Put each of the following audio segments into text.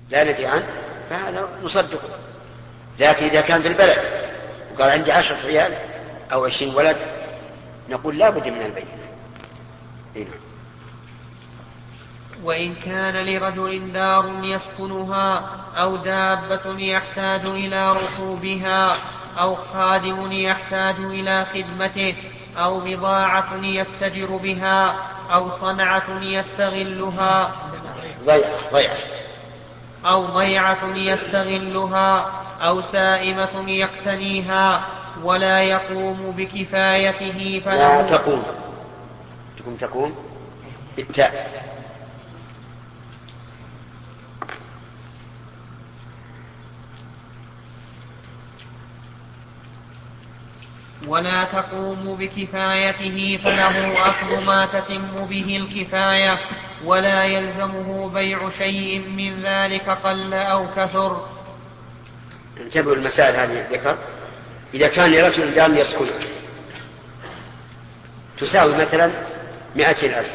لا ندري عنه فهذا نصدقه. لكن إذا كان في البلد وقال عندي 10 عيال أو 20 ولد نقول لا بد من البينة. هنا. وإن كان لرجل دار يسكنها أو دابة يحتاج إلى ركوبها أو خادم يحتاج إلى خدمته أو بضاعة يتجر بها أو صنعة يستغلها أو ضيعة يستغلها أو سائمة يقتنيها ولا يقوم بكفايته لا تقوم بالتاء. ولا تقوم بكفايته فله أخذ ما تتم به الكفاية ولا يلزمه بيع شيء من ذلك قل أو كثر. انتبهوا المسائل هذه ذكر. إذا كان لرجل دار يسكن تساوي مثلا 200,000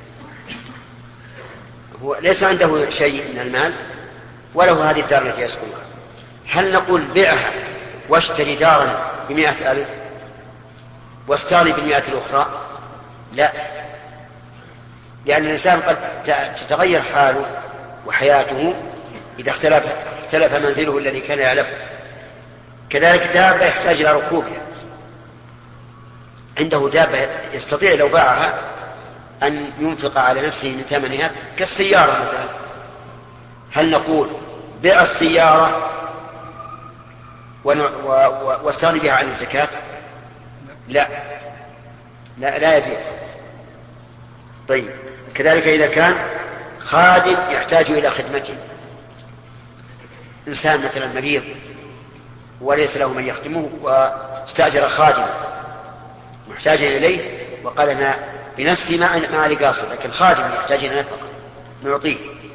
هو ليس عنده شيء من المال وله هذه الدار التي يسكنها، هل نقول بيعها واشتري دارا ب100,000 واستغني ب100 الأخرى؟ لا، لأن الإنسان قد تتغير حاله وحياته إذا اختلف منزله الذي كان يعلفه. كذلك دابة يحتاج إلى ركوبها، عنده دابة يستطيع لو باعها أن ينفق على نفسه من ثمنها كالسيارة مثلا، هل نقول بيع السيارة واستغني بها عن الزكاة؟ لا يبيع. طيب كذلك إذا كان خادم يحتاج إلى خدمته، إنسان مثلا مريض وليس له من يخدمه واستأجر خادما محتاجا إليه وقال أنا بنفسي ما لي قاصد، لكن الخادم يحتاج إلى نفقة نعطيه.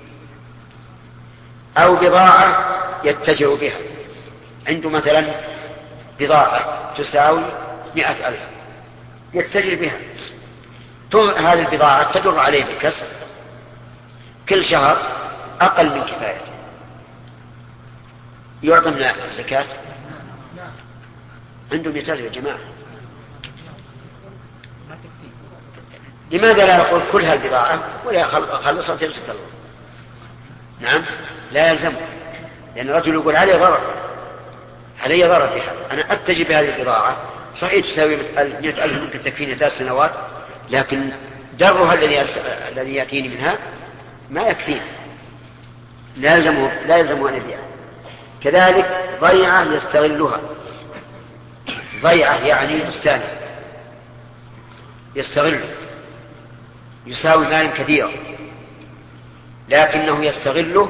أو بضاعة يتجر بها، عنده مثلا بضاعة تساوي 100,000 يتجر بها، هذه البضاعة تدر عليه بالكسب كل شهر أقل من كفايته، يعطى من الزكاة؟ عنده 100,000 يا جماعة، لماذا لا نقول كل هالبضاعة ولا خلصها وترزق الله؟ نعم لا يلزمه، لأن الرجل يقول علي ضرر بها، أنا أتجي بهذه البضاعة صحيح تساوي 100,000 ممكن تكفيني 3 سنوات، لكن درها الذي يأتيني منها ما يكفيني، لا يلزمه أن يبيعها. كذلك ضيعة يستغلها، ضيعة يعني بستان يستغله يساوي مال كثيرا لكنه يستغله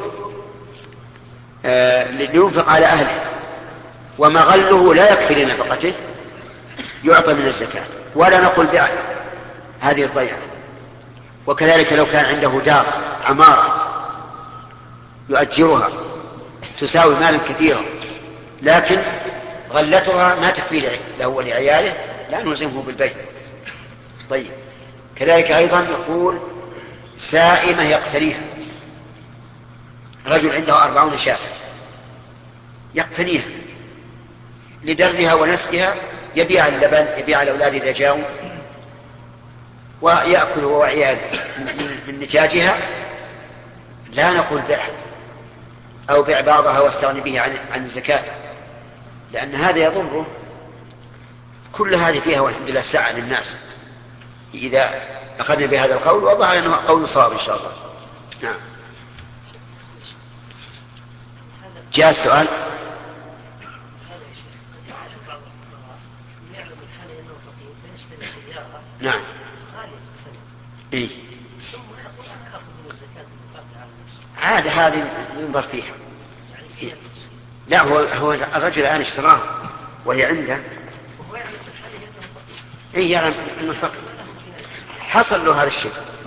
لينفق على أهله ومغله لا يكفي لنفقته، يعطى من الزكاة ولا نقول بيع هذه الضيعة. وكذلك لو كان عنده دار عمارة يؤجرها تساوي مالا كثيرا لكن غلتها ما تكفي له ولعياله، لا نلزمه بالبيع. طيب كذلك أيضا يقول سائمة يقتنيها، رجل عنده 40 شاة يقتنيها لدرها ونسكها، يبيع اللبن، يبيع الأولاد إذا جاءوا ويأكل هو وعياله من نتاجها، لا نقول بيع أو بيع بعضها واستغني به عن الزكاة، لأن هذا يضره. كل هذه فيها والحمد لله سعة للناس إذا أخذنا بهذا القول، وظهر أنه قول صواب إن شاء الله. نعم. جاء السؤال. نعم. إيه؟ عادة هذه ينظر فيها. لا هو الرجل الآن اشتراه وهي عنده، إيه يرى أنه فقط حصل له هذا الشيء.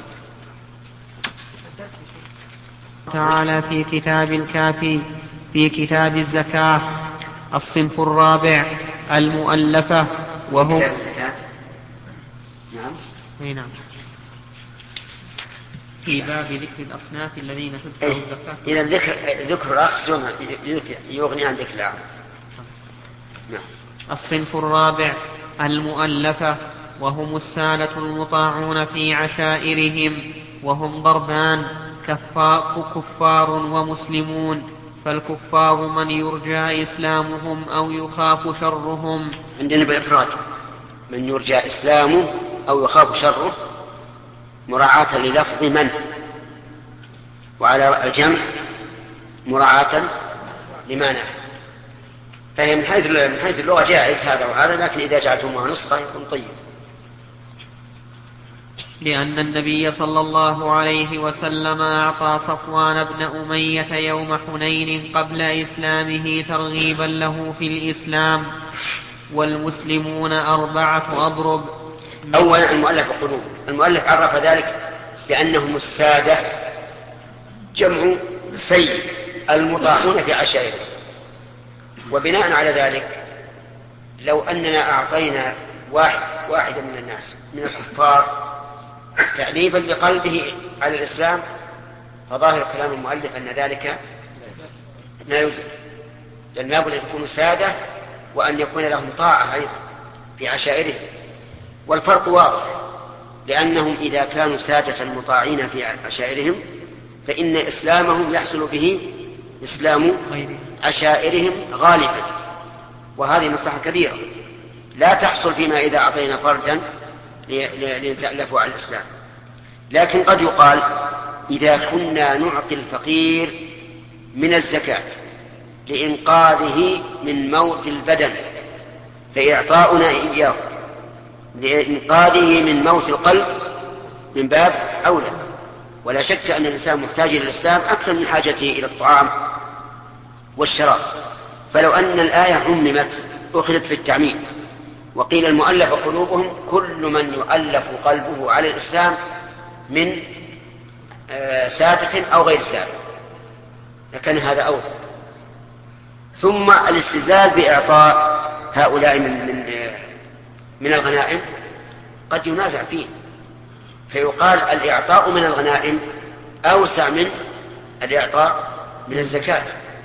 تعالى في كتاب الكافي في كتاب الزكاة الصنف الرابع المؤلفة وهو كتاب الزكاة. نعم. نعم. في باب ذكر الأصناف الذين تدفع الزكاة. إذا ذكر الأخص يغني عن ذكر الأعم. نعم. الصنف الرابع المؤلفة، وهم السادة المطاعون في عشائرهم، وهم ضربان: كفار ومسلمون. فالكفار من يرجى إسلامهم أو يخاف شرهم. عندنا بالإفراد من يرجى إسلامه أو يخاف شره مراعاة للفظ من، وعلى الجمع مراعاة لمانع. فهي من حيث اللغة جائز هذا وهذا، لكن إذا جعلتموها نسخة يكون طيب. لأن النبي صلى الله عليه وسلم أعطى صفوان بن أمية يوم حنين قبل إسلامه ترغيبا له في الإسلام. والمسلمون 4 أضرب. أولا المؤلف قلوب. المؤلف عرف ذلك بأنهم السادة جمع سيد المطاعون في عشائرهم. وبناء على ذلك لو أننا أعطينا واحدا من الناس من الكفار تأليفا بقلبه على الإسلام فظاهر كلام المؤلف أن ذلك لا يجزي، لأن لابد أن يكونوا سادة وأن يكون لهم طاعة أيضا في عشائرهم. والفرق واضح، لأنهم إذا كانوا سادة مطاعين في عشائرهم فإن إسلامهم يحصل به إسلام عشائرهم غالبا، وهذه مصلحة كبيرة لا تحصل فيما إذا أعطينا فردا ليتألفوا على الإسلام. لكن قد يقال إذا كنا نعطي الفقير من الزكاة لإنقاذه من موت البدن فإعطاؤنا إياه لإنقاذه من موت القلب من باب أولى. ولا شك أن الإنسان محتاج إلى الإسلام أكثر من حاجته إلى الطعام والشراب. فلو أن الآية عممت أخذت في التعميم وقيل المؤلف قلوبهم كل من يؤلف قلبه على الإسلام من سادة أو غير سادة لكن هذا أولى. ثم الاستزلال بإعطاء هؤلاء من الغنائم قد ينازع فيه، فيقال الإعطاء من الغنائم أوسع من الإعطاء من الزكاة،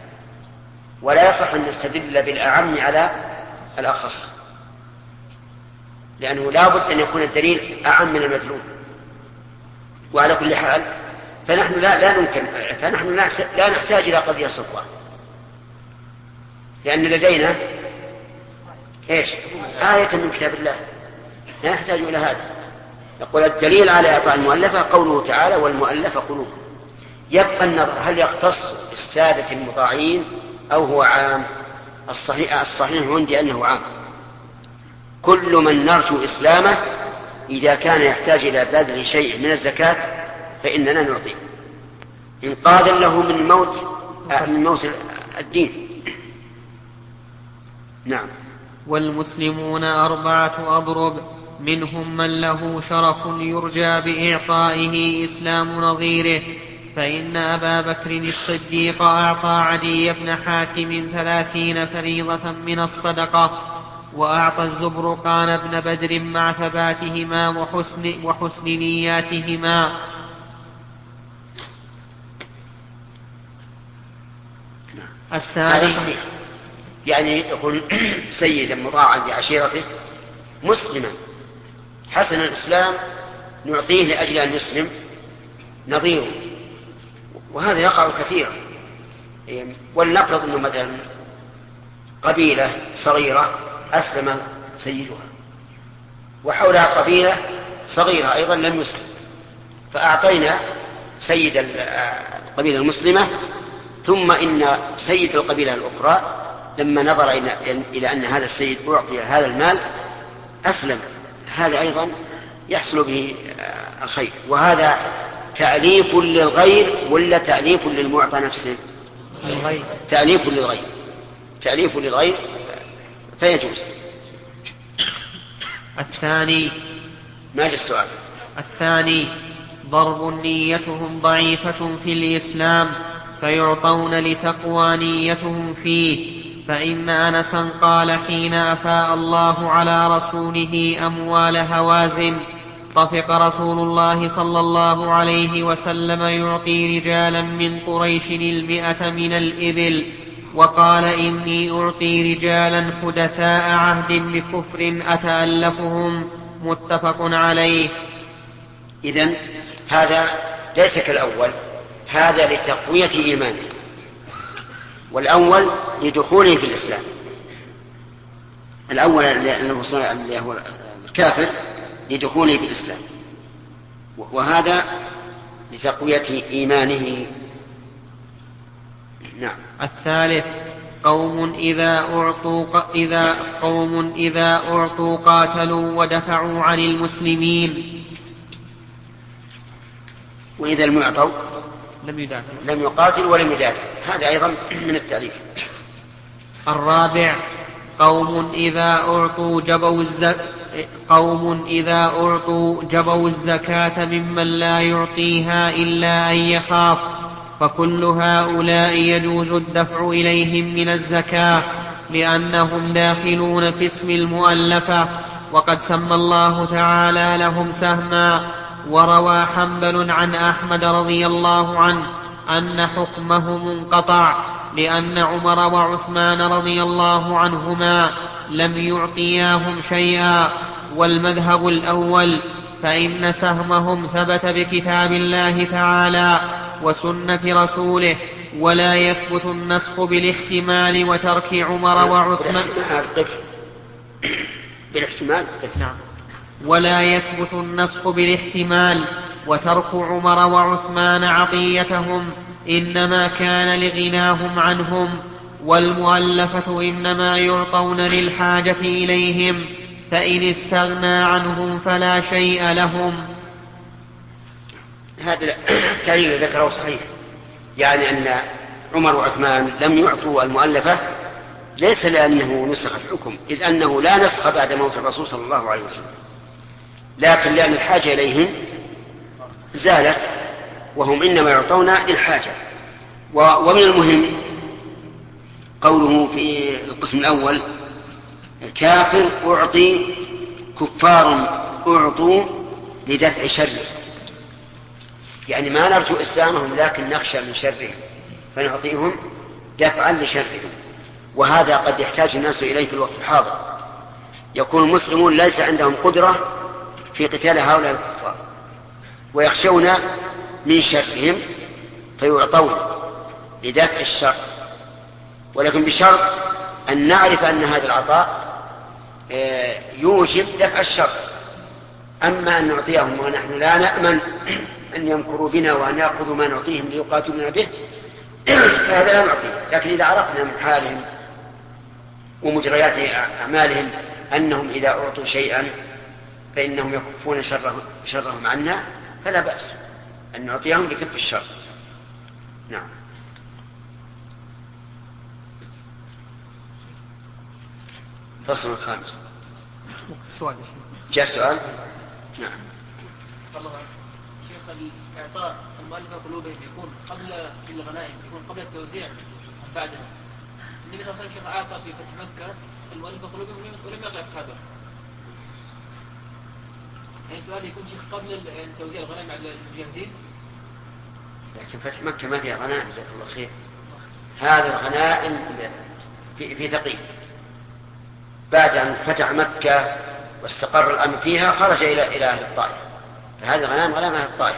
ولا يصح أن نستدل بالأعم على الأخص، لأنه لا بد أن يكون الدليل أعم من المدلول. وعلى كل حال فنحن لا نمكن، فنحن لا نحتاج إلى قضية صفوة، لأن لدينا آية من كتاب الله لا نحتاج إلى هذا. يقول الدليل على إعطاء المؤلفة قوله تعالى والمؤلفة قلوبهم. يبقى النظر هل يختص بالسادة المطاعين أو هو عام؟ الصحيح عندي أنه عام. كل من نرجو إسلامه إذا كان يحتاج إلى بذل شيء من الزكاة فإننا نعطيه إنقاذا له من موت الدين. نعم. والمسلمون 4 أضرب، منهم من له شرف يرجى بإعطائه إسلام نظيره، فإن أبا بكر الصديق أعطى عدي بن حاتم 30 فريضة من الصدقة، وأعطى الزبرقان بن بدر مع ثباتهما وحسن نياتهما. هذا صحيح، يعني يكون سيدا مطاعا بعشيرته مسلما حسن الإسلام نعطيه لأجل أن يسلم نظيره، وهذا يقع كثيرا. ولنفرض أنه مثلا قبيلة صغيرة أسلم سيدها وحولها قبيلة صغيرة أيضا لم يسلم، فأعطينا سيد القبيلة المسلمة، ثم إن سيد القبيلة الأخرى لما نظر إلى أن هذا السيد أعطي هذا المال أسلم، هذا أيضا يحصل به الخير. وهذا تأليف للغير ولا تأليف للمعطى نفسه؟ تأليف للغير فيجوز. الثاني ما جاء السؤال. الثاني ضرب نيتهم ضعيفة في الإسلام فيعطون لتقوى نيتهم فيه، فإن أنسا قال حين أفاء الله على رسوله أموال هوازن طفق رسول الله صلى الله عليه وسلم يعطي رجالا من قريش 100 من الإبل، وقال إني أعطي رجالا حدثاء عهد بكفر أتألفهم. متفق عليه. إذن هذا ليس كالأول، هذا لتقوية إيمانه، والأول لدخوله في الإسلام. الأول اللي هو الكافر لدخوله في الإسلام، وهذا لتقوية إيمانه. نعم. الثالث قوم إذا أعطوا قاتلوا ودفعوا عن المسلمين. وإذا المعطوا لم يقاتل ولم يدافع، هذا أيضا من التأليف. الرابع قوم إذا أعطوا جبوا الزكاة ممن لا يعطيها إلا أن يخاف، فكل هؤلاء يجوز الدفع إليهم من الزكاة لأنهم داخلون في اسم المؤلفة، وقد سمى الله تعالى لهم سهما. وروى حنبل عن أحمد رضي الله عنه أن حكمه منقطع، لأن عمر وعثمان رضي الله عنهما لم يعطياهم شيئا، والمذهب الأول، فإن سهمهم ثبت بكتاب الله تعالى وسنة رسوله، ولا يثبت النسخ بالاحتمال وترك عمر وعثمان ولا يثبت النسخ بالاحتمال وترك عمر وعثمان عطيتهم، إنما كان لغناهم عنهم، والمؤلفة إنما يعطون للحاجة إليهم، فإن استغنى عنهم فلا شيء لهم. هذا التعليل ذكره صحيح، يعني أن عمر وعثمان لم يعطوا المؤلفة ليس لأنه نسخ الحكم، إذ أنه لا نسخ بعد موت الرسول صلى الله عليه وسلم، لكن لأن الحاجة إليهم زالت، وهم إنما يعطون للحاجة. ومن المهم قوله في القسم الأول كافر أعطي، كفار أعطوا لدفع شره، يعني ما نرجو إسلامهم لكن نخشى من شرهم فنعطيهم دفعا لشرهم. وهذا قد يحتاج الناس إليه في الوقت الحاضر، يكون المسلمون ليس عندهم قدرة في قتال هؤلاء الكفار ويخشون من شرهم فيعطون لدفع الشر، ولكن بشرط أن نعرف أن هذا العطاء يوجب دفع الشر. أما أن نعطيهم ونحن لا نأمن أن يمكروا بنا وأن يأخذوا ما نعطيهم ليقاتلنا به فهذا لا نعطيه. لكن إذا عرفنا من حالهم ومجريات أعمالهم أنهم إذا أعطوا شيئا فإنهم يكفون شرهم عنا فلا بأس أن نعطيهم لكف الشر. نعم. فصل الخامس. جاء السؤال. نعم. شيخ الإعطاء المؤلفة قلوبهم يكون قبل الغنائم، يكون قبل التوزيع بعدها. النبي صلى الله عليه وسلم أعطى في فتح مكة المؤلفة قلوبهم ولم يعطي أصحابه. يعني سؤال يكون شيخ قبل توزيع الغنائم على المجاهدين. لكن فتح مكة ما فيها غنائم جزاك الله خير. هذه الغنائم في ثقيف، بعد أن فتح مكة واستقر الأمر فيها خرج إلى أهل الطائف، فهذه الغنائم غنائم أهل الطائف.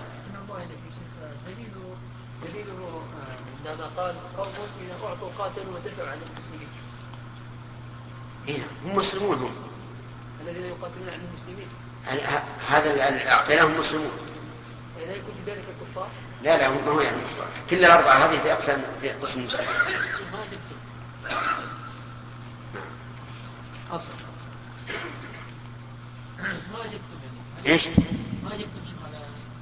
دليله عندما قال قوم إذا أعطوا قاتلوا ودفعوا عن المسلمين. هنا هم مسلمون، هم الذين يقاتلون عن المسلمين. هذا اللي أعطيناهم مسلمون. لا يكون ذلك الكفار؟ لا ما هو يعني الكفار. كل الأربعة هذه في أقسام في قسم المسلمين. ما جبتم أصل ما جبتم يعني إيش؟ ما جبتم شيء على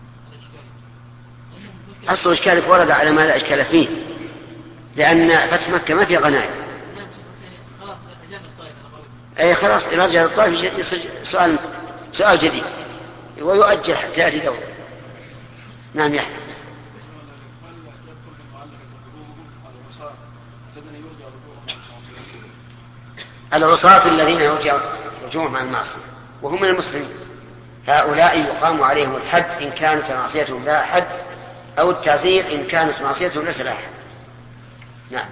الإشكال. أصل إشكالك ورد على ما لا إشكال فيه، لأن فتح مكة ما في غنائم. خلاص أجاب الطائف. أي خلاص إذا رجع الطائف يصير سؤال جديد ويؤجل حتى يأتي دور. نعم يحيى. العصاة الذين يرجعون عن المعصية وهم من المسلمين هؤلاء يقام عليهم الحد إن كانت معصيتهم لها حد، أو التعزير إن كانت معصيتهم ليس لها حد. نعم.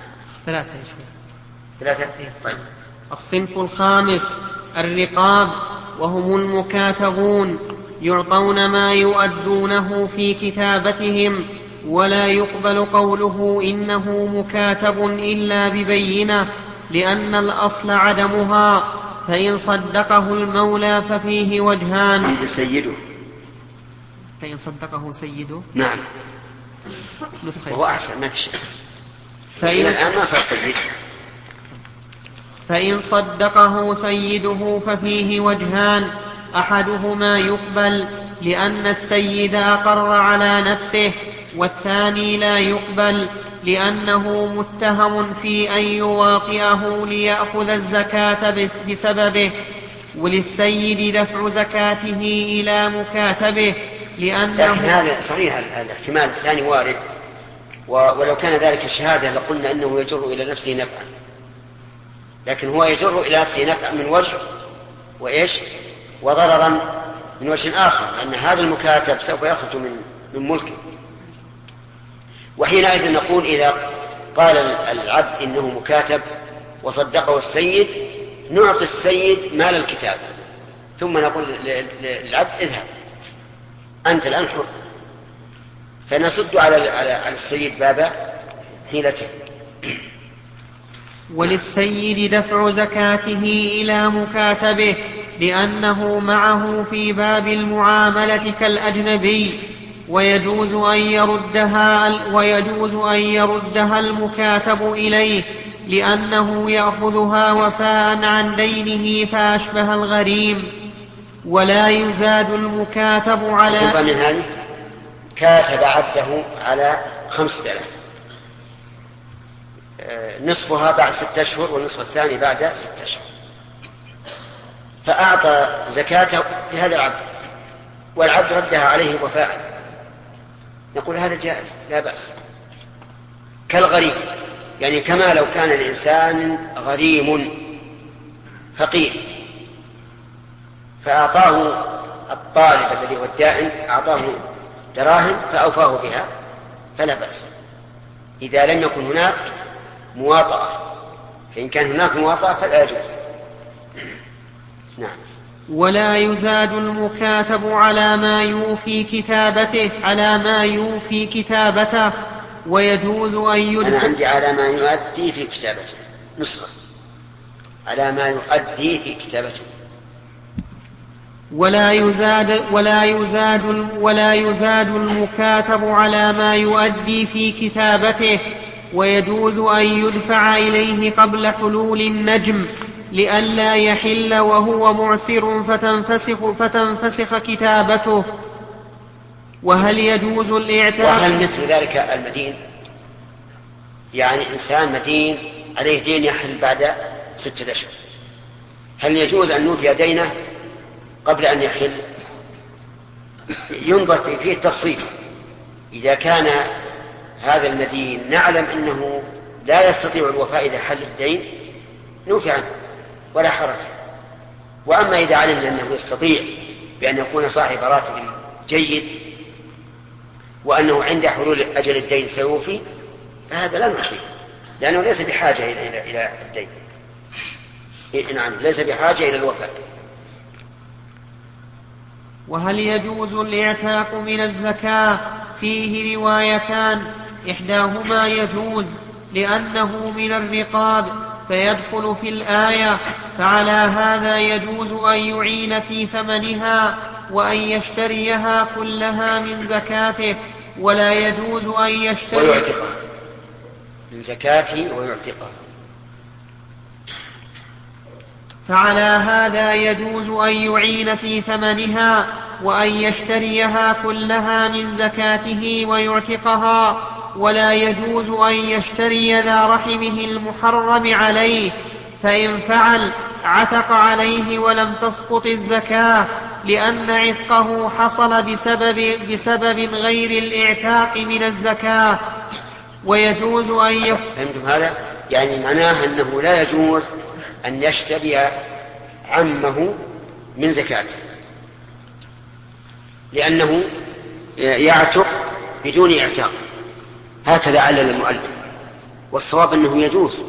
3. طيب. الصنف الخامس الرقاب، وهم المكاتبون، يعطون ما يؤدونه في كتابتهم، ولا يقبل قوله إنه مكاتب إلا ببينة، لأن الأصل عدمها، فإن صدقه المولى ففيه وجهان. فإن صدقه سيده. نعم. وهو أحسن، ما في شيء. الآن ما صار سيد. فإن صدقه سيده ففيه وجهان، أحدهما يقبل لأن السيد أقر على نفسه، والثاني لا يقبل لأنه متهم في أن يواطئه ليأخذ الزكاة بسببه، وللسيد دفع زكاته إلى مكاتبه لأنه. لكن هذا صحيح، الاحتمال الثاني وارد، ولو كان ذلك الشهادة لقلنا إنه يجر إلى نفسه نفعا، لكن هو يجر إلى نفسه نفعا من وجه وضررا من وجه آخر، لأن هذا المكاتب سوف يخرج من ملكه. وحينئذ نقول إذا قال العبد إنه مكاتب وصدقه السيد، نعطي السيد مال الكتاب، ثم نقول للعبد اذهب أنت الآن حر، فنسد على السيد باب حيلته. وللسيد دفع زكاته إلى مكاتبه لأنه معه في باب المعاملة كالأجنبي، ويجوز أن يردها المكاتب إليه لأنه يأخذها وفاء عن دينه فأشبه الغريم. ولا يزاد المكاتب على من هذه كاتب عبده على 5000، نصفها بعد 6 أشهر والنصف الثاني بعد 6 أشهر، فأعطى زكاته لهذا العبد والعبد ردها عليه وفاء، نقول هذا جائز لا بأس. كالغريم، يعني كما لو كان الإنسان غريم فقير فأعطاه الطالب الذي هو الدائن أعطاه دراهم فأوفاه بها فلا بأس، إذا لم يكن هناك مواطأة، فإن كان هناك مواطأة فلا يجوز. نعم. ولا يزاد المكاتب على ما يوفي كتابته ويجوز أن يدفع. أنا عندي على ما يؤدي في كتابته نسخة، على ما يؤدي في كتابته. ولا يزاد المكاتب على ما يؤدي في كتابته، ويجوز أن يدفع إليه قبل حلول النجم لئلا يحل وهو معسر فتنفسخ كتابته. وهل يجوز الإعتاق؟ وهل مثل ذلك المدين؟ يعني إنسان مدين عليه دين يحل بعد 6 أشهر، هل يجوز أن نوفي دينه قبل أن يحل؟ ينظر فيه التفصيل. إذا كان هذا المدين نعلم أنه لا يستطيع الوفاء إذا حل الدين نوفي عنه ولا حرج، وأما إذا علمنا أنه يستطيع بأن يكون صاحب راتب جيد وأنه عند حلول أجل الدين سيوفي فهذا لا نعطيه، لأنه ليس بحاجة إلى الدين. نعم، ليس بحاجة إلى الوفاء. وهل يجوز الاعتاق من الزكاة؟ فيه روايتان، إحداهما يجوز لأنه من الرقاب فيدخل في الآية، فعلى هذا يجوز أن يعين في ثمنها وأن يشتريها كلها من زكاته، ولا يجوز أن يشتري ويعتقها من زكاته ويعتقها. فعلى هذا يجوز أن يعين في ثمنها وأن يشتريها كلها من زكاته ويعتقها، ولا يجوز أن يشتري ذا رحمه المحرم عليه، فإن فعل عتق عليه ولم تسقط الزكاة، لأن عتقه حصل بسبب غير الإعتاق من الزكاة. ويجوز أن فهمتم هذا؟ يعني معناه أنه لا يجوز أن يشتري عمه من زكاته، لأنه يعتق بدون اعتاق، هكذا علل المؤلف. والصواب أنه يجوز،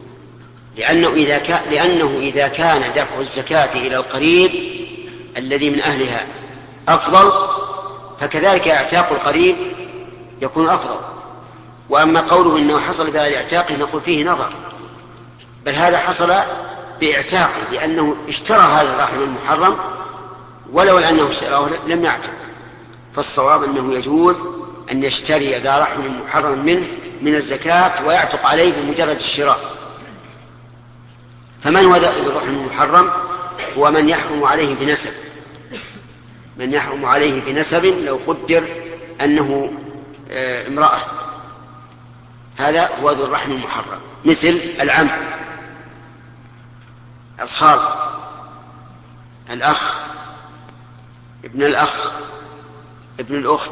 لأنه إذا كان دفع الزكاة إلى القريب الذي من أهلها أفضل، فكذلك اعتاق القريب يكون أفضل. وأما قوله إنه حصل بهذا اعتاقه نقول فيه نظر، بل هذا حصل باعتاقه لأنه اشترى هذا الرحم المحرم، ولو أنه اشتراه لم يعتق. فالصواب أنه يجوز أن يشتري ذا رحم محرم منه من الزكاة ويعتق عليه بمجرد الشراء. فمن هو ذا الرحم المحرم؟ هو من يحرم عليه بنسب، من يحرم عليه بنسب لو قدر أنه امرأة، هذا هو ذو الرحم المحرم، مثل العم، الخال، الأخ، ابن الأخ، ابن الأخت،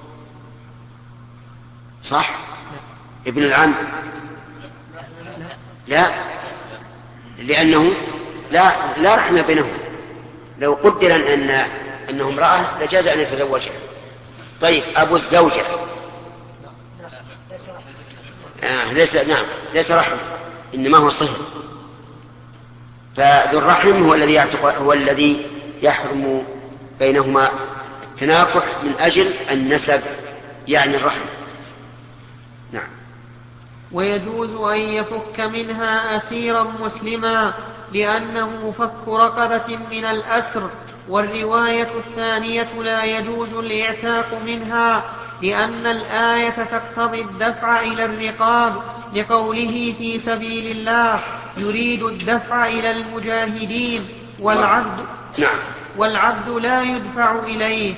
صح؟ ابن العم لا، لأنه لا رحم بينهم. لو قدر أنه امرأة لجاز أن يتزوجها. طيب أبو الزوجة ليس رحم، إنما هو صهر. فذو الرحم هو الذي يحرم بينهما التناكح من أجل النسب، يعني الرحم. نعم. ويجوز أن يفك منها أسيرا مسلما لأنه فك رقبة من الأسر. والرواية الثانية لا يجوز الاعتاق منها لأن الآية تقتضي الدفع إلى الرقاب، لقوله في سبيل الله يريد الدفع إلى المجاهدين والعبد لا يدفع إليه.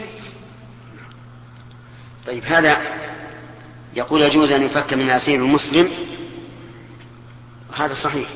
طيب هذا يقول يجوز أن يفك من أسير المسلم، هذا صحيح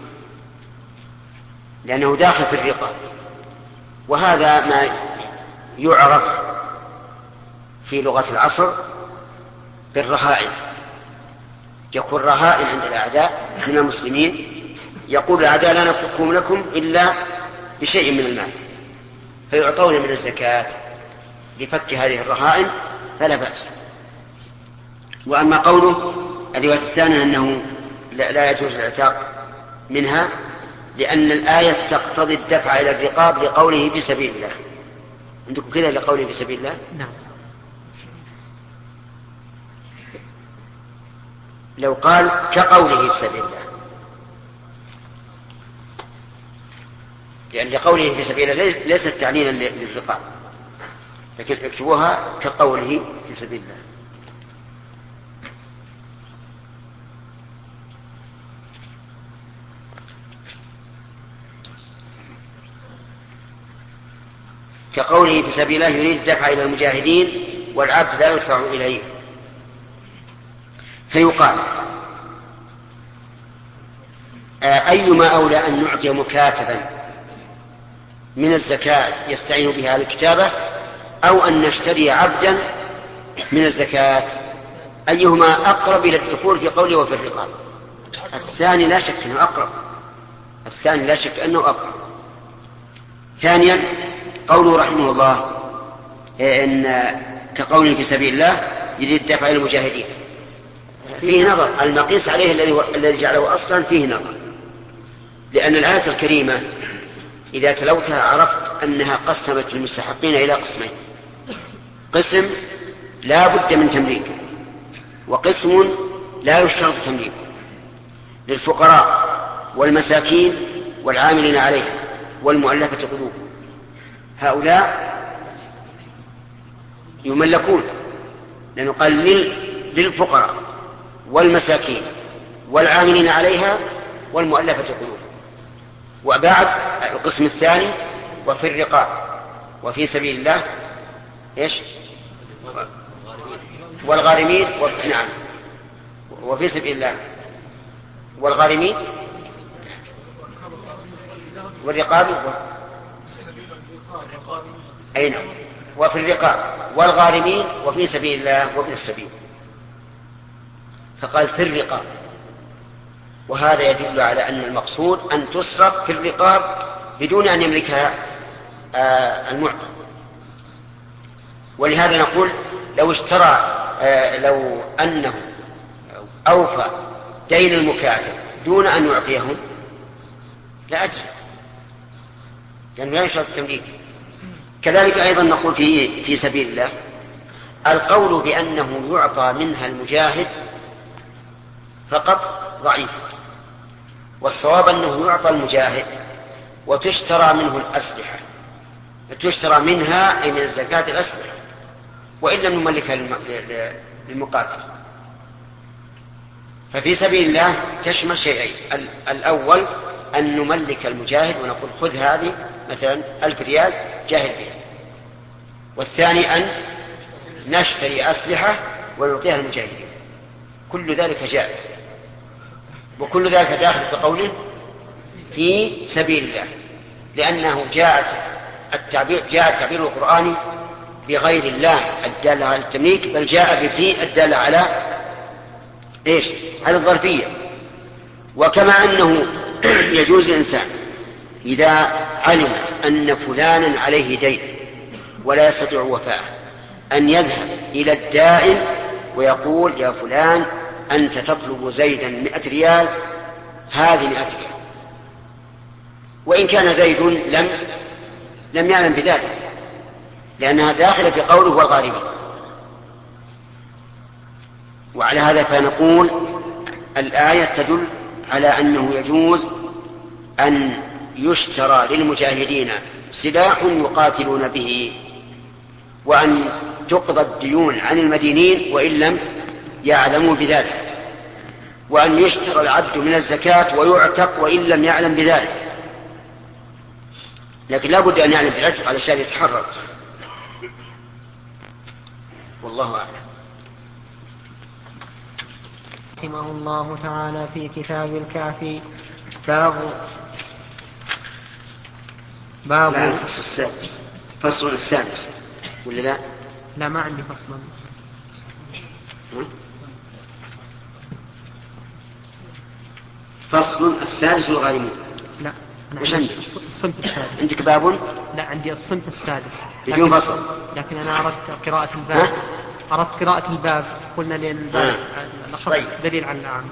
لأنه داخل في الرقاب، وهذا ما يعرف في لغة العصر بالرهائن. يكون رهائن عند الأعداء من المسلمين، يقول الأعداء لا نفكهم لكم إلا بشيء من المال، فيعطون من الزكاة لفك هذه الرهائن فلا بأس. وأما قوله الرواية الثانية أنه لا يجوز الاعتاق منها لأن الآية تقتضي الدفع إلى الرقاب لقوله في سبيل الله. عندكم كذا لقوله في سبيل الله؟ نعم. لو قال كقوله في سبيل الله، لأن لقوله في سبيل الله ليست تعليلا للرقاب، لكن اكتبوها كقوله في سبيل الله. كقوله في سبيل الله يريد الدفع إلى المجاهدين والعبد لا يدفع إليه. فيقال أيما أولى أن نعطي مكاتبا من الزكاة يستعين بها على الكتابة أو أن نشتري عبدا من الزكاة؟ أيهما أقرب إلى الدخول في قوله وفي الرقاب؟ الثاني لا شك أنه أقرب، الثاني لا شك أنه أقرب. ثانيا قوله رحمه الله إن كقوله في سبيل الله يريد الدفع إلى المجاهدين، فيه نظر، المقيس عليه الذي جعله أصلا فيه نظر، لأن الآية الكريمة إذا تلوتها عرفت أنها قسمت المستحقين إلى قسمين: قسم لا بد من تمليكه، وقسم لا يشترط تمليكه، للفقراء والمساكين والعاملين عليها والمؤلفة قلوبهم. هؤلاء يملكون، لأنه قال للفقراء والمساكين والعاملين عليها والمؤلفة قلوبهم. وبعد القسم الثاني وفي الرقاب وفي سبيل الله إيش؟ والغارمين نعم، وفي سبيل الله والغارمين والرقاب أين؟ وفي الرقاب والغارمين وفي سبيل الله وابن السبيل. فقال في الرقاب، وهذا يدل على أن المقصود أن تصرف في الرقاب بدون أن يملكها المعطى. ولهذا نقول لو لو أنه أوفى دين المكاتب دون أن يعطيهم لا أجزى، لأنه لا يشترط التمليك. كذلك أيضا نقول في سبيل الله القول بأنه يعطى منها المجاهد فقط ضعيف، والصواب أنه يعطى المجاهد وتشترى منه الأسلحة، تشترى منها أي من الزكاة الأسلحة، وإن لم نملكها للمقاتل. ففي سبيل الله تشمل شيئين: الأول أن نملك المجاهد ونقول خذ هذه مثلا 1000 ريال جاهد بها، والثاني أن نشتري أسلحة ونعطيها المجاهدين. كل ذلك جائز، وكل ذلك داخل في قوله في سبيل الله، لأنه جاء التعبير القرآني بغير الله الدالة على التمليك، بل جاء بفي الدالة على إيش؟ على الظرفية. وكما أنه يجوز الإنسان إذا علم أن فلانا عليه دين ولا يستطيع وفاءه أن يذهب إلى الدائن ويقول يا فلان أنت تطلب زيدا 100 ريال، هذه 100 ريال، وإن كان زيد لم يعلم بذلك، لأنها داخلة في قوله والغارمين. وعلى هذا فنقول الآية تدل على أنه يجوز أن يشترى للمجاهدين سلاح يقاتلون به، وأن تقضى الديون عن المدينين وإن لم يعلموا بذلك، وأن يشترى العبد من الزكاة ويعتق وإن لم يعلم بذلك، لكن لا بد أن يعلم بالعتق علشان يتحرر. والله أعلم. رحمه الله تعالى في كتاب الكافي باب لا، فصل السادس ولا لا؟ لا، ما عندي فصل. فصل السادس والغارمون. لا، وش عندك؟ الصنف السادس. عندك باب؟ لا، عندي الصنف السادس بدون فصل. لكن أنا أردت قراءة الباب. أردت قراءة الباب، قلنا للباب الأخص دليل على الأعم.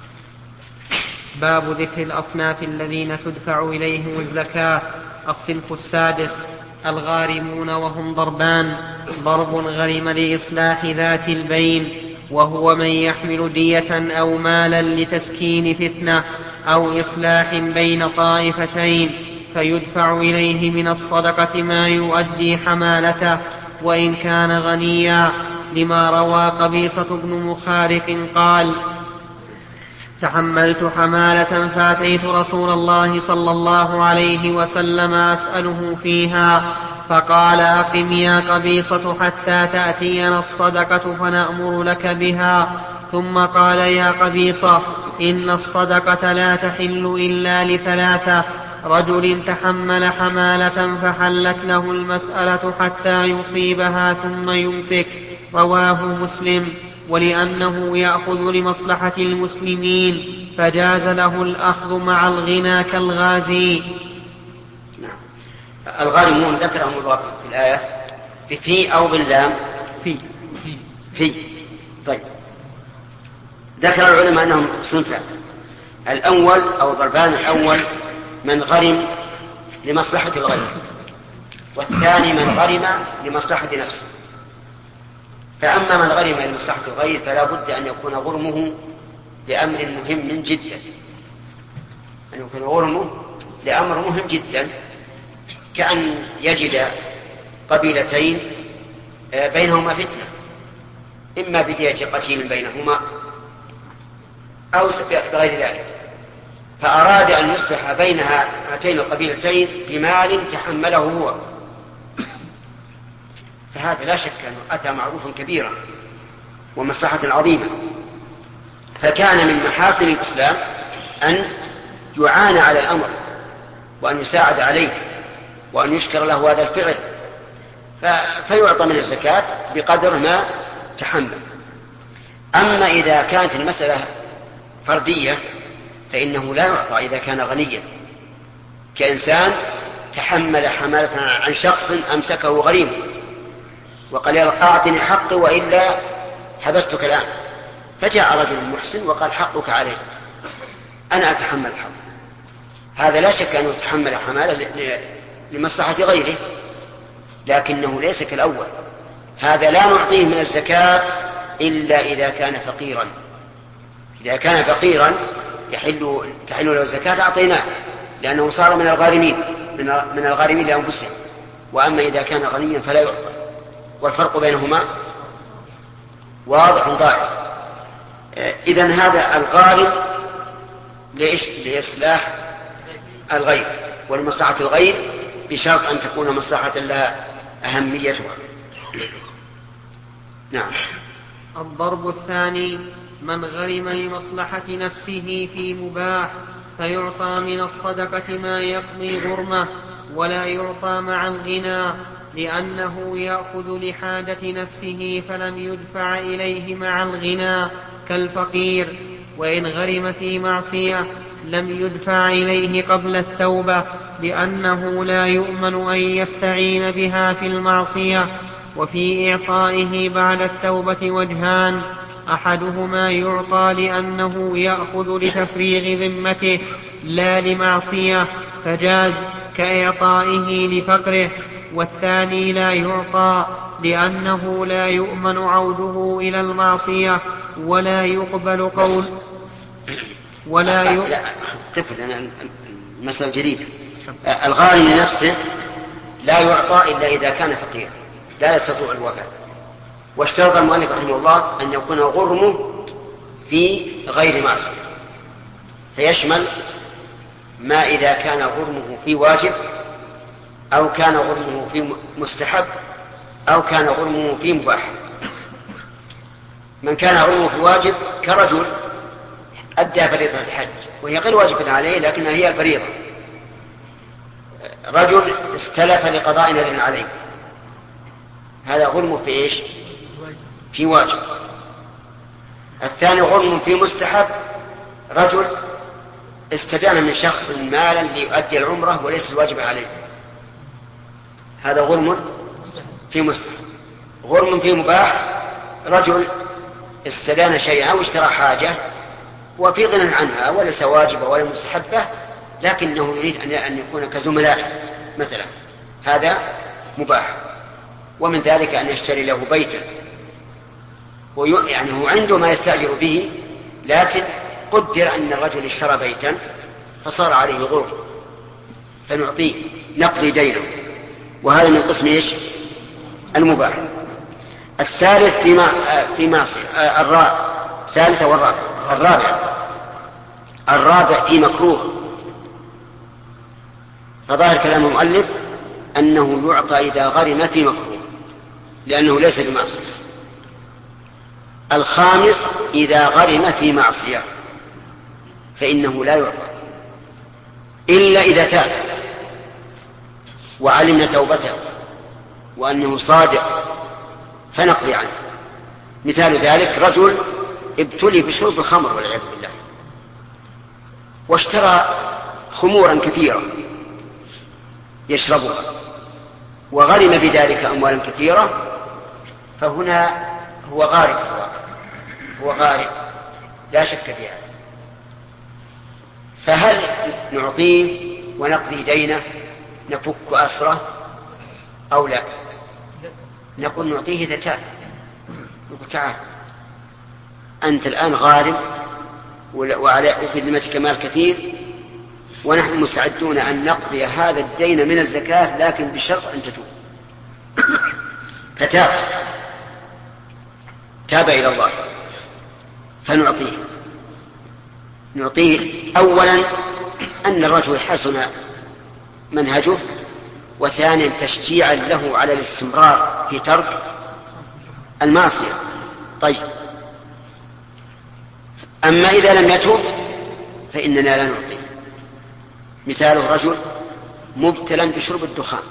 باب ذكر الأصناف الذين تدفع إليهم الزكاة. الصنف السادس الغارمون، وهم ضربان: ضرب غرم لإصلاح ذات البين، وهو من يحمل دية أو مالا لتسكين فتنة أو إصلاح بين طائفتين، فيدفع إليه من الصدقة ما يؤدي حمالته وإن كان غنيا، لما روى قبيصة بن مخارق قال: تحملت حمالة فأتيت رسول الله صلى الله عليه وسلم أسأله فيها، فقال: أقم يا قبيصة حتى تأتينا الصدقة فنأمر لك بها. ثم قال: يا قبيصة، إن الصدقة لا تحل إلا لثلاثة: رجل تحمل حمالة فحلت له المسألة حتى يصيبها ثم يمسك. رواه مسلم. ولأنه يأخذ لمصلحة المسلمين فجاز له الأخذ مع الغنى كالغازي. الغارمون ذكرهم الله في الآية بفي أو باللام؟ في. طيب، ذكر العلماء أنهم صنفان: الأول أو ضربان الأول من غرم لمصلحة الغير، والثاني من غرم لمصلحة نفسه. فأما من غرم لمصلحة الغير فلا بد أن يكون غرمه لأمر مهم جدا، أن يكون غرمه لأمر مهم جدا، كأن يجد قبيلتين بينهما فتنة، إما بدية قتيل بينهما أو بغير ذلك، فأراد أن يصلح بين هاتين القبيلتين بمال تحمله هو، فهذا لا شك أنه أتى معروفا كبيرا ومصلحة عظيمة. فكان من محاسن الإسلام أن يعان على الأمر وأن يساعد عليه وأن يشكر له هذا الفعل، فيعطى من الزكاة بقدر ما تحمل. أما إذا كانت المسألة فردية فإنه لا يعطى إذا كان غنيا، كإنسان تحمل حمالة عن شخص أمسكه غريم وقال أعطني حقي وإلا حبستك الآن. فجاء رجل محسن وقال حقك عليه، أنا أتحمل الحق. هذا لا شك أنه يتحمل حمالة لمصلحة غيره، لكنه ليس كالأول. هذا لا نعطيه من الزكاة إلا إذا كان فقيرا. إذا كان فقيرا تحل له الزكاة أعطيناه، لأنه صار من الغارمين لأنفسهم. وأما إذا كان غنيا فلا يعطى. والفرق بينهما واضح ظاهر. إذن هذا الغالب لإصلاح الغير ولمصلحة الغير، بشرط أن تكون مصلحة لها أهميتها. نعم. الضرب الثاني: من غرم لمصلحة نفسه في مباح فيعطى من الصدقة ما يقضي غرمه، ولا يعطى مع الغنى، لأنه يأخذ لحاجة نفسه فلم يدفع إليه مع الغنى كالفقير. وإن غرم في معصية لم يدفع إليه قبل التوبة، لأنه لا يؤمن أن يستعين بها في المعصية. وفي إعطائه بعد التوبة وجهان: أحدهما يعطى لأنه يأخذ لتفريغ ذمته لا لمعصية فجاز كإعطائه لفقره، والثاني لا يعطى لأنه لا يؤمن عوده إلى المعصية ولا يقبل قول مسألة جديدة. الغارم لنفسه لا يعطى إلا إذا كان فقيرا لا يستطيع الوفاء. واشترط المؤلف رحمه الله أن يكون غرمه في غير معصية، فيشمل ما إذا كان غرمه في واجب، أو كان غرمه في مستحب، أو كان غرمه في مباح. من كان غرمه في واجب كرجل أدى فريضة الحج وهي غير واجبة عليه لكنها هي الفريضة. رجل استلف لقضاء نذر عليه، هذا غرمه في إيش؟ في واجب. الثاني غرمه في مستحب، رجل استدان من شخص مالا ليؤدي العمرة وليس الواجب عليه، هذا غرم في مستحب. غرم في مباح، رجل استدان شيئا واشترى حاجة وفي غنى عنها وليس واجبة ولا مستحبة، لكنه يريد أن يكون كزملائه مثلا، هذا مباح. ومن ذلك أن يشتري له بيتا، يعني هو عنده ما يستأجر به، لكن قدر أن الرجل اشترى بيتا فصار عليه غرم فنعطيه نقضي دينه، وهذا من قسم إيش؟ المباح. الثالث في معصية الثالثة الرابع في مكروه. فظاهر كلام المؤلف أنه يعطى إذا غرم في مكروه لأنه ليس بمعصية. الخامس إذا غرم في معصية فإنه لا يعطى إلا إذا تاب وعلمنا توبته وأنه صادق فنقضي عنه. مثال ذلك رجل ابتلي بشرب الخمر والعياذ بالله، واشترى خمورا كثيرة يشربها وغرم بذلك أموالا كثيرة، فهنا هو غارم في الواقع، هو غارم لا شك في هذا. فهل نعطيه ونقضي دينه نفك أسره أو لا؟ نقول نعطيه إذا تاب. نقول تعال أنت الآن غارم وفي ذمتك مال كثير، ونحن مستعدون أن نقضي هذا الدين من الزكاة لكن بشرط أن تتوب. تاب إلى الله نعطيه أولا أن الرجل حسن منهجه، وثانيا تشجيعا له على الاستمرار في ترك المعصية. طيب، أما إذا لم يتوب فإننا لا نعطيه. مثاله رجل مبتلا بشرب الدخان،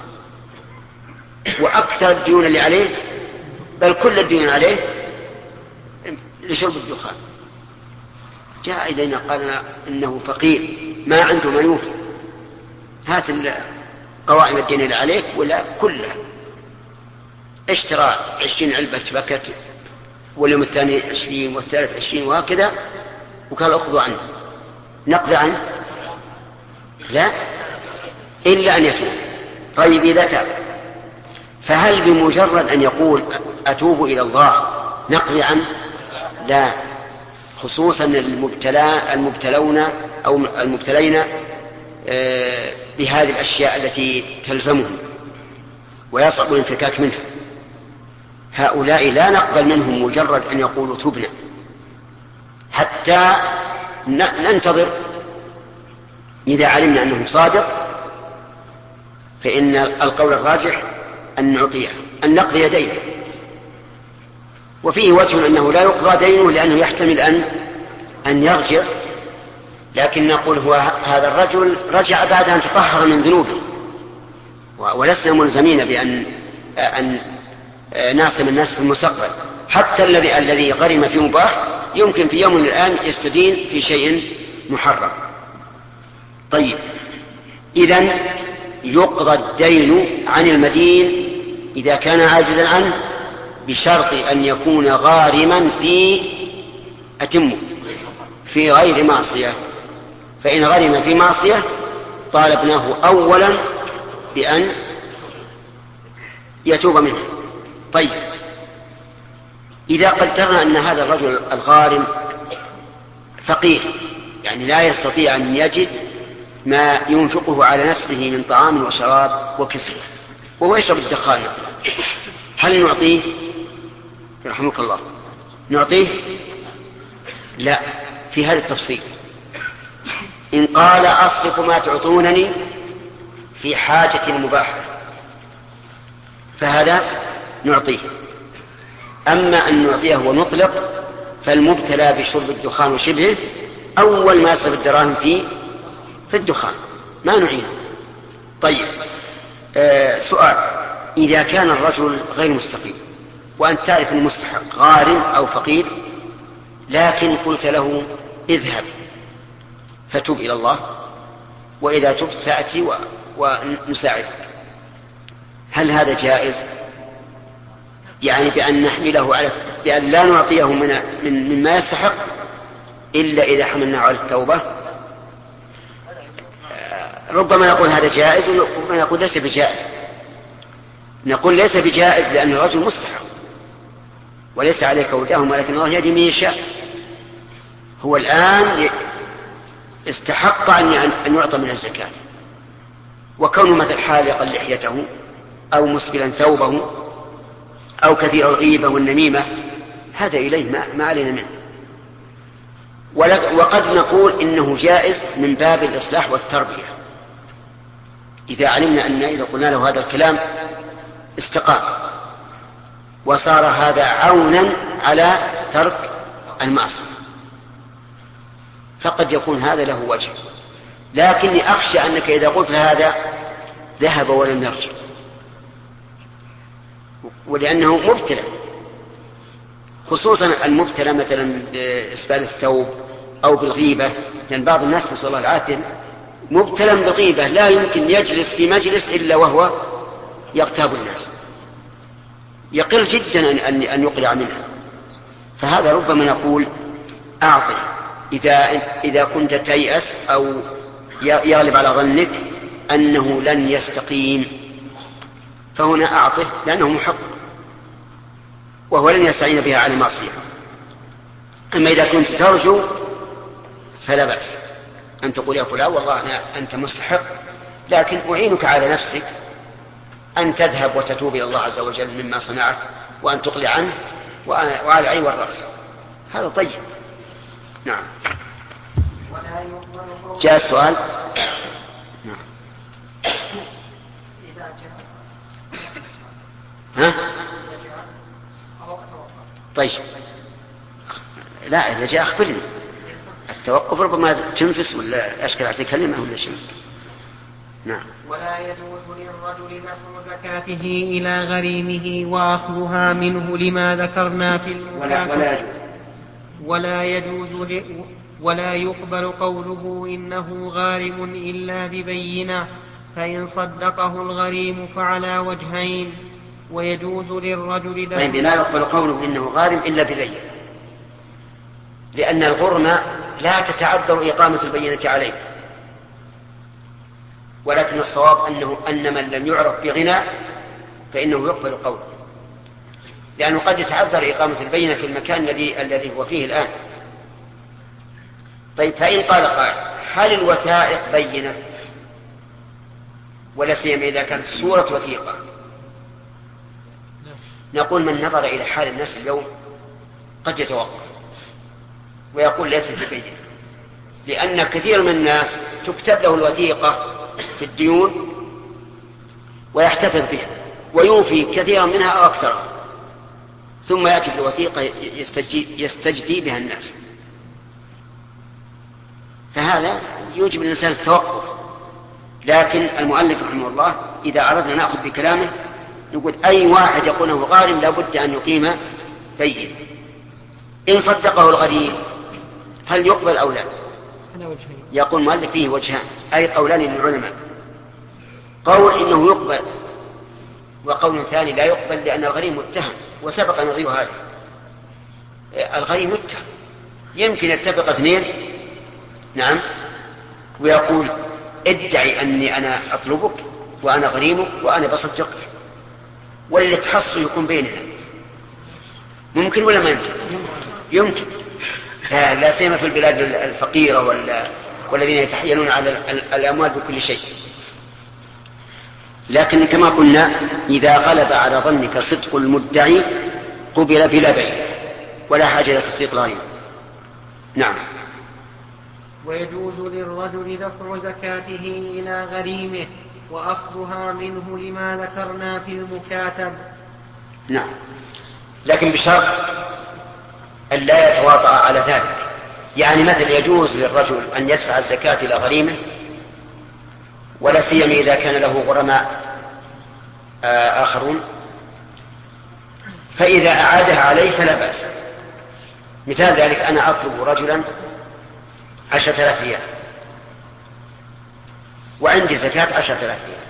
وأكثر الديون اللي عليه بل كل الديون عليه لشرب الدخان، جاء إلينا قال إنه فقير ما عنده ما يوفي، هات قوائم الدين اللي عليك ولا كلها اشترى 20 علبة بكت، واليوم الثاني 20 والثالث 20 وهكذا، وقال اخذوا عنه، نقضي عنه؟ لا، إلا أن يتوب. طيب إذا تاب، فهل بمجرد أن يقول أتوب إلى الله نقضي عنه؟ لا، خصوصا المبتلون أو المبتلين بهذه الأشياء التي تلزمهم ويصعب الانفكاك منها، هؤلاء لا نقبل منهم مجرد أن يقولوا تبنا، حتى ننتظر. إذا علمنا أنه صادق فإن القول الراجح أن نعطيه، أن نقضي دينه. وفيه وجه أنه لا يقضى دينه لأنه يحتمل أن يرجع، لكن نقول هو هذا الرجل رجع بعد أن تطهر من ذنوبه، ولسنا ملزمين بأن نعصم الناس في المستقبل. حتى الذي غرم في مباح يمكن في يوم من الآن يستدين في شيء محرم. طيب، إذن يقضى الدين عن المدين إذا كان عاجزا عنه بشرط أن يكون غارما في غير معصية. فإن غرم في معصية طالبناه أولا بأن يتوب منه. طيب، إذا قدرنا أن هذا الرجل الغارم فقير، يعني لا يستطيع أن يجد ما ينفقه على نفسه من طعام وشراب وكسوة، وهو يشرب الدخان مثلا، هل نعطيه؟ يرحمك الله، نعطيه؟ لا، في هذا التفصيل. إن قال أصرف ما تعطونني في حاجة مباحة فهذا نعطيه. أما أن نعطيه ونطلق فالمبتلى بشرب الدخان وشبهه أول ما يصرف الدراهم في الدخان ما نعينه. طيب، سؤال: إذا كان الرجل غير مستقيم وأنت تعرف المستحق غارم أو فقير، لكن قلت له اذهب فتوب إلى الله، وإذا تبت فأتي ونساعدك، هل هذا جائز؟ يعني بأن نحمله على بأن لا نعطيه مما يستحق إلا إذا حملناه على التوبة؟ ربما نقول هذا جائز، وربما نقول ليس بجائز. نقول ليس بجائز لأن الرجل مستحق وليس عليك وداهم، ولكن الله يهدي من يشاء. هو الآن استحق أن يعطى من الزكاة، وكونه مثل حالقا لحيته أو مسبلا ثوبه أو كثير الغيبة والنميمة هذا إليه ما علينا منه. وقد نقول إنه جائز من باب الإصلاح والتربية، إذا علمنا أن إذا قلنا له هذا الكلام استقام وصار هذا عونا على ترك المعصية، فقد يكون هذا له وجه. لكني أخشى أنك إذا قلت هذا ذهب ولم يرجع، ولأنه مبتلى، خصوصا المبتلى مثلا بإسبال الثوب أو بالغيبة، لأن بعض الناس نسأل الله العافية مبتلى بغيبة لا يمكن يجلس في مجلس إلا وهو يغتاب الناس، يقل جدا أن يقلع منها. فهذا ربما نقول أعطي إذا كنت تيأس أو يغلب على ظنك أنه لن يستقيم، فهنا أعطه لأنه محق وهو لن يستعين بها على المعصية. أما إذا كنت ترجو فلا بأس أن تقول يا فلان والله أنت مستحق، لكن أعينك على نفسك أن تذهب وتتوب إلى الله عز وجل مما صنعت وأن تقلع عنه وعلى العين والرأس. هذا طيب. نعم. جاء السؤال. نعم. ها؟ طيب، لا إذا جاء أخبرني. التوقف ربما تنفس ولا أشكل عليك كلمة ولا شيء. نعم. ولا يجوز للرجل دفع زكاته إلى غريمه وأخذها منه لما ذكرنا في المكافأة. ولا يقبل قوله إنه غارم إلا ببينة، فإن صدقه الغريم فعلى وجهين: ويجوز للرجل طيب لا يقبل قوله إنه غارم إلا ببينة، لأن الغرم لا تتعذر إقامة البينة عليه، ولكن الصواب أن من لم يعرف بغنى فإنه يقبل قوله، لأنه قد يتعذر إقامة البينة في المكان الذي هو فيه الآن. طيب فإن قال قائل هل الوثائق بينة؟ ولا سيما إذا كانت صورة وثيقة. نقول من نظر إلى حال الناس اليوم قد يتوقف ويقول ليس ببينة، لأن كثير من الناس تكتب له الوثيقة في الديون ويحتفظ بها ويوفي كثيرا منها أو أكثرها، ثم يأتي بالوثيقة يستجدي بها الناس، فهذا يوجب الإنسان التوقف. لكن المؤلف رحمه الله إذا أردنا نأخذ بكلامه نقول أي واحد يقول أنه غارم لا بد أن يقيم بينة. إن صدقه الغريم هل يقبل أو لا؟ يقول المؤلف فيه وجهان، أي قولان للعلماء، قول إنه يقبل وقول ثاني لا يقبل، لأن الغريم متهم، وسبق نظير هذا. الغريم متهم، يمكن يتفق اثنين نعم ويقول ادعي أني أنا أطلبك وأنا غريمك وأنا بصدقك، واللي تحصل يكون بيننا. ممكن ولا ما يمكن؟ يمكن، لا سيما في البلاد الفقيرة والذين يتحيلون على الأموال بكل شيء. لكن كما قلنا إذا غلب على ظنك صدق المدعي قبل بلا بينة ولا حاجة إلى تصديق الغريم. نعم. ويجوز للرجل دفع زكاته إلى غريمه وأصلها منه لما ذكرنا في المكاتب. نعم، لكن بشرط أن لا يتواطأ على ذلك. يعني مثل يجوز للرجل أن يدفع الزكاة إلى غريمه، ولا سيما إذا كان له غرماء آخرون، فإذا أعادها عليه فلا بأس. مثال ذلك أنا أطلب رجلا 10,000 ريال وعندي زكاة 10,000 ريال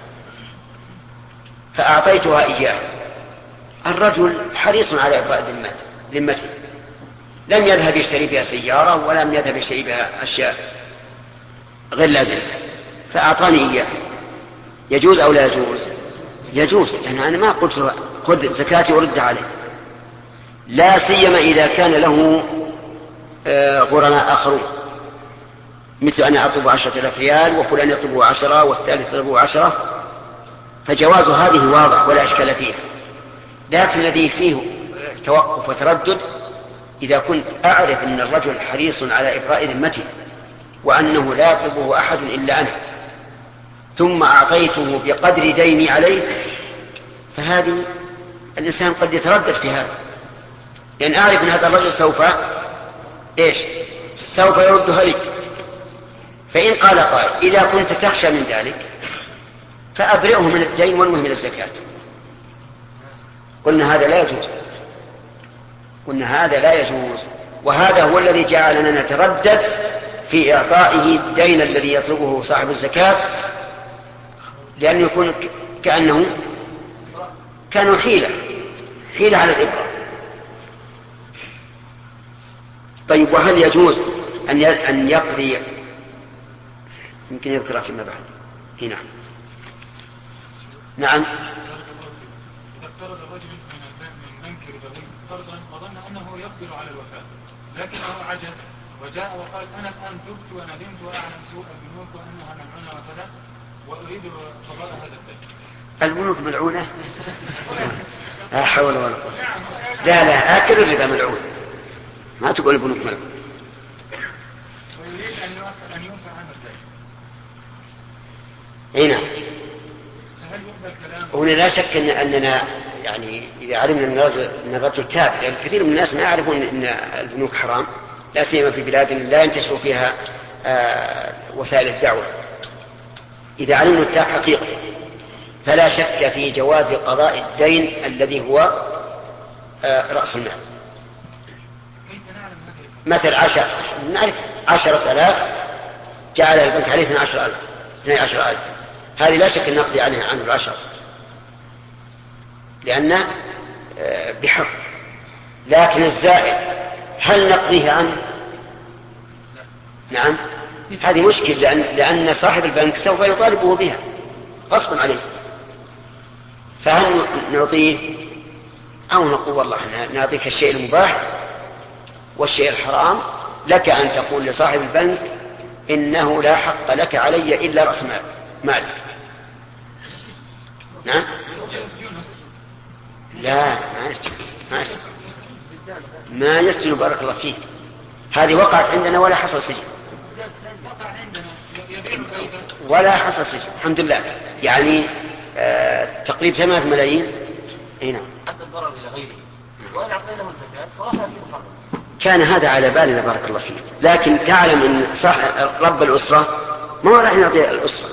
فأعطيتها إياه، الرجل حريص على إبراء ذمته، لم يذهب يشتري بها سيارة ولم يذهب يشتري بها أشياء غير لازمة، فأعطاني إياه. يجوز أو لا يجوز؟ يجوز، لأن أنا ما قلت خذ زكاتي ورد عليه، لا سيما إذا كان له غرماء آخرون، مثل أن أطلب 10,000 ريال وفلان يطلبه 10 والثالث يطلبه 10، فجواز هذه واضح ولا أشكال فيه. لكن الذي فيه توقف وتردد إذا كنت أعرف أن الرجل حريص على إبراء ذمته وأنه لا يطلبه أحد إلا أنا، ثم أعطيته بقدر ديني عليه، فهذه الإنسان قد يتردد في هذا، لأن أعرف أن هذا الرجل سوف يردها لي. فإن قال قائل إذا كنت تخشى من ذلك فأبرئه من الدين وانوه من الزكاة، قلنا هذا لا يجوز، وهذا هو الذي جعلنا نتردد في إعطائه الدين الذي يطلبه صاحب الزكاة، لأنه يكون كأنه حيلة على الإبراء. طيب وهل يجوز أن يقضي؟ يمكن يذكرها فيما بعد. هنا نعم. افترض الرجل من منكر له فرضا وظن أنه يقدر على الوفاء، لكنه عجز وجاء وقال أنا الآن تبت وندمت وأعلم سوء البنوك وأنها ملعونة وكذا وأريد قضاء هذا الدين. البنوك ملعونة؟ لا حول ولا قوة. لا آكل الربا ملعون، ما تقول البنوك ملعون. ويريد أن ينفع عنه الدين. هنا فهل يقبل كلامه؟ هنا لا شك أننا يعني إذا علمنا أن الرجل تاب، لأن كثير من الناس ما يعرفون أن البنوك حرام، لا سيما في بلاد لا ينتشر فيها وسائل الدعوة. إذا علمنا التاب حقيقة فلا شك في جواز قضاء الدين الذي هو رأس المال. مثل 10 نعرف 10,000 جعلها البنك عليه 12,000 هذه لا شك أن نقضي عنه 10. لأنه بحق. لكن الزائد هل نقضيه عنه؟ نعم، هذه مشكلة، لأن صاحب البنك سوف يطالبه بها غصبا عليه. فهل نعطيه أو نقول والله نعطيك الشيء المباح والشيء الحرام، لك أن تقول لصاحب البنك إنه لا حق لك علي إلا رأس مالك. نعم، لا ما يسجن بارك الله فيك. هذه وقعت عندنا ولا حصل سجن، ولا حصل سجن الحمد لله. يعني تقريبا 8 ملايين. نعم. حتى الضرر إلى غيره وإن أعطيناه الزكاة صراحة في محرم. كان هذا على بالنا بارك الله فيك، لكن تعلم أن رب الأسرة ما هو راح يعطي الأسرة،